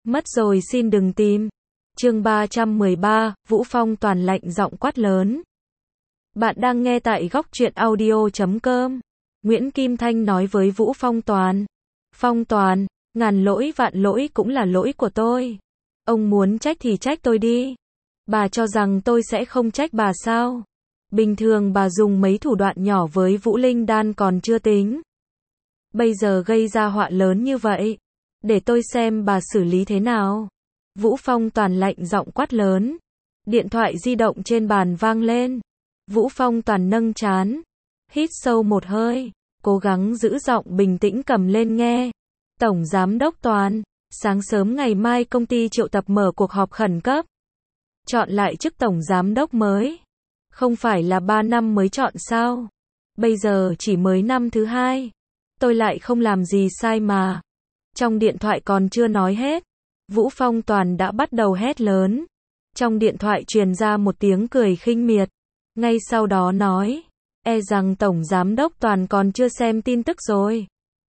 Mất rồi xin đừng tìm. Chương 313, Vũ Phong Toàn lạnh giọng quát lớn. Bạn đang nghe tại góc truyện audio.com. Nguyễn Kim Thanh nói với Vũ Phong Toàn. Phong Toàn, ngàn lỗi vạn lỗi cũng là lỗi của tôi. Ông muốn trách thì trách tôi đi. Bà cho rằng tôi sẽ không trách bà sao? Bình thường bà dùng mấy thủ đoạn nhỏ với Vũ Linh Đan còn chưa tính. Bây giờ gây ra họa lớn như vậy. Để tôi xem bà xử lý thế nào. Vũ Phong Toàn lạnh giọng quát lớn. Điện thoại di động trên bàn vang lên. Vũ Phong Toàn nâng trán. Hít sâu một hơi. Cố gắng giữ giọng bình tĩnh cầm lên nghe. Tổng Giám đốc Toàn. Sáng sớm ngày mai công ty triệu tập mở cuộc họp khẩn cấp. Chọn lại chức Tổng Giám đốc mới. Không phải là 3 năm mới chọn sao? Bây giờ chỉ mới năm thứ 2. Tôi lại không làm gì sai mà. Trong điện thoại còn chưa nói hết. Vũ Phong Toàn đã bắt đầu hét lớn. Trong điện thoại truyền ra một tiếng cười khinh miệt. Ngay sau đó nói. E rằng Tổng Giám đốc Toàn còn chưa xem tin tức rồi.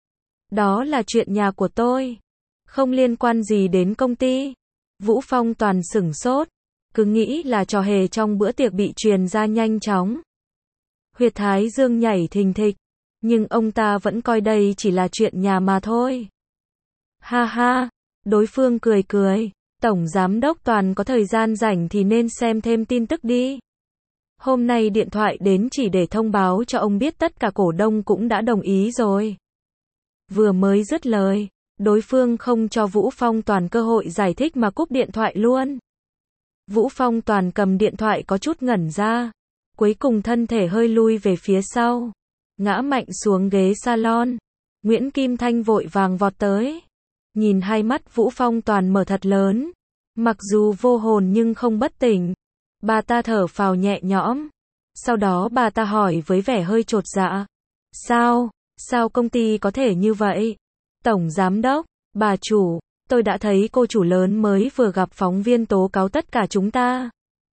Đó là chuyện nhà của tôi. Không liên quan gì đến công ty. Vũ Phong Toàn sửng sốt. Cứ nghĩ là trò hề trong bữa tiệc bị truyền ra nhanh chóng. Huyệt thái dương nhảy thình thịch. Nhưng ông ta vẫn coi đây chỉ là chuyện nhà mà thôi. Ha ha, đối phương cười cười. Tổng Giám đốc Toàn có thời gian rảnh thì nên xem thêm tin tức đi. Hôm nay điện thoại đến chỉ để thông báo cho ông biết tất cả cổ đông cũng đã đồng ý rồi. Vừa mới dứt lời, đối phương không cho Vũ Phong Toàn cơ hội giải thích mà cúp điện thoại luôn. Vũ Phong Toàn cầm điện thoại có chút ngẩn ra. Cuối cùng thân thể hơi lui về phía sau. Ngã mạnh xuống ghế salon. Nguyễn Kim Thanh vội vàng vọt tới. Nhìn hai mắt Vũ Phong Toàn mở thật lớn. Mặc dù vô hồn nhưng không bất tỉnh. Bà ta thở phào nhẹ nhõm. Sau đó bà ta hỏi với vẻ hơi chột dạ. Sao công ty có thể như vậy? Tổng Giám đốc, bà chủ, tôi đã thấy cô chủ lớn mới vừa gặp phóng viên tố cáo tất cả chúng ta.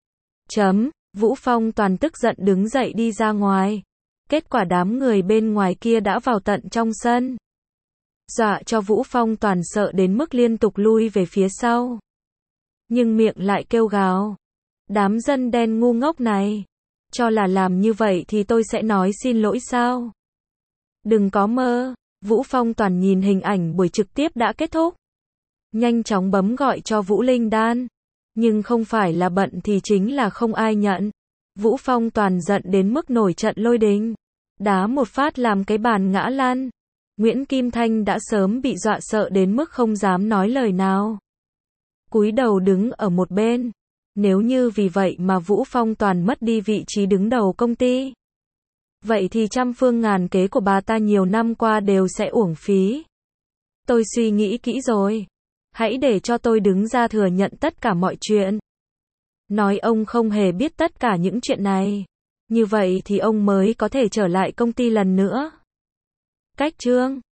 Vũ Phong Toàn tức giận đứng dậy đi ra ngoài. Kết quả đám người bên ngoài kia đã vào tận trong sân. Dọa cho Vũ Phong Toàn sợ đến mức liên tục lui về phía sau. Nhưng miệng lại kêu gào. Đám dân đen ngu ngốc này. Cho là làm như vậy thì tôi sẽ nói xin lỗi sao? Đừng có mơ. Vũ Phong Toàn nhìn hình ảnh buổi trực tiếp đã kết thúc. Nhanh chóng bấm gọi cho Vũ Linh Đan. Nhưng không phải là bận thì chính là không ai nhận. Vũ Phong Toàn giận đến mức nổi trận lôi đình. Đá một phát làm cái bàn ngã lăn. Nguyễn Kim Thanh đã sớm bị dọa sợ đến mức không dám nói lời nào. Cúi đầu đứng ở một bên. Nếu như vì vậy mà Vũ Phong Toàn mất đi vị trí đứng đầu công ty. Vậy thì trăm phương ngàn kế của bà ta nhiều năm qua đều sẽ uổng phí. Tôi suy nghĩ kỹ rồi. Hãy để cho tôi đứng ra thừa nhận tất cả mọi chuyện. Nói ông không hề biết tất cả những chuyện này. Như vậy thì ông mới có thể trở lại công ty lần nữa. Cách chương